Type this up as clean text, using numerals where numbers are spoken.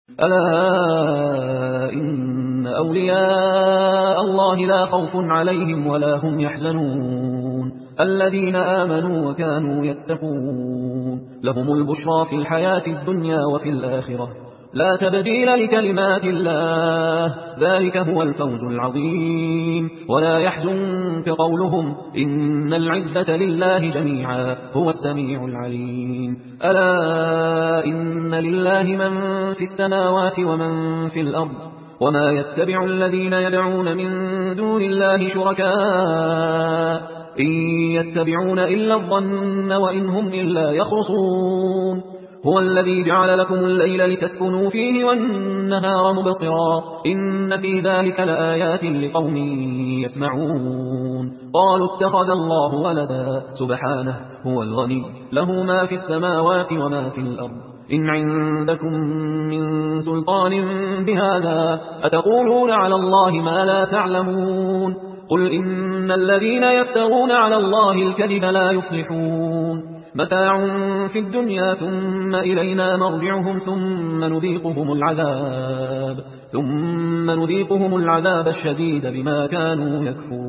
ألا إن أولياء الله لا خوف عليهم ولا هم يحزنون الذين آمنوا وكانوا يتقون لهم البشرى في الحياة الدنيا وفي الآخرة لا تبديل لكلمات الله ذلك هو الفوز العظيم ولا يحزنك قولهم إن العزة لله جميعا هو السميع العليم ألا إن لله من في السماوات ومن في الأرض وما يتبع الذين يدعون من دون الله شركاء إن يتبعون إلا الظن وإن هم إلا يخرصون هو الذي جعل لكم الليل لتسكنوا فيه والنهار مبصرا إن في ذلك لآيات لقوم يسمعون قالوا اتخذ الله ولدا سبحانه هو الغني له ما في السماوات وما في الأرض إن عندكم من سلطان بهذا أتقولون على الله ما لا تعلمون قل إن الذين يفترون على الله الكذب لا يفلحون متاع في الدنيا ثم إلينا مرجعهم ثم نذيقهم العذاب الشديد بما كانوا يكفرون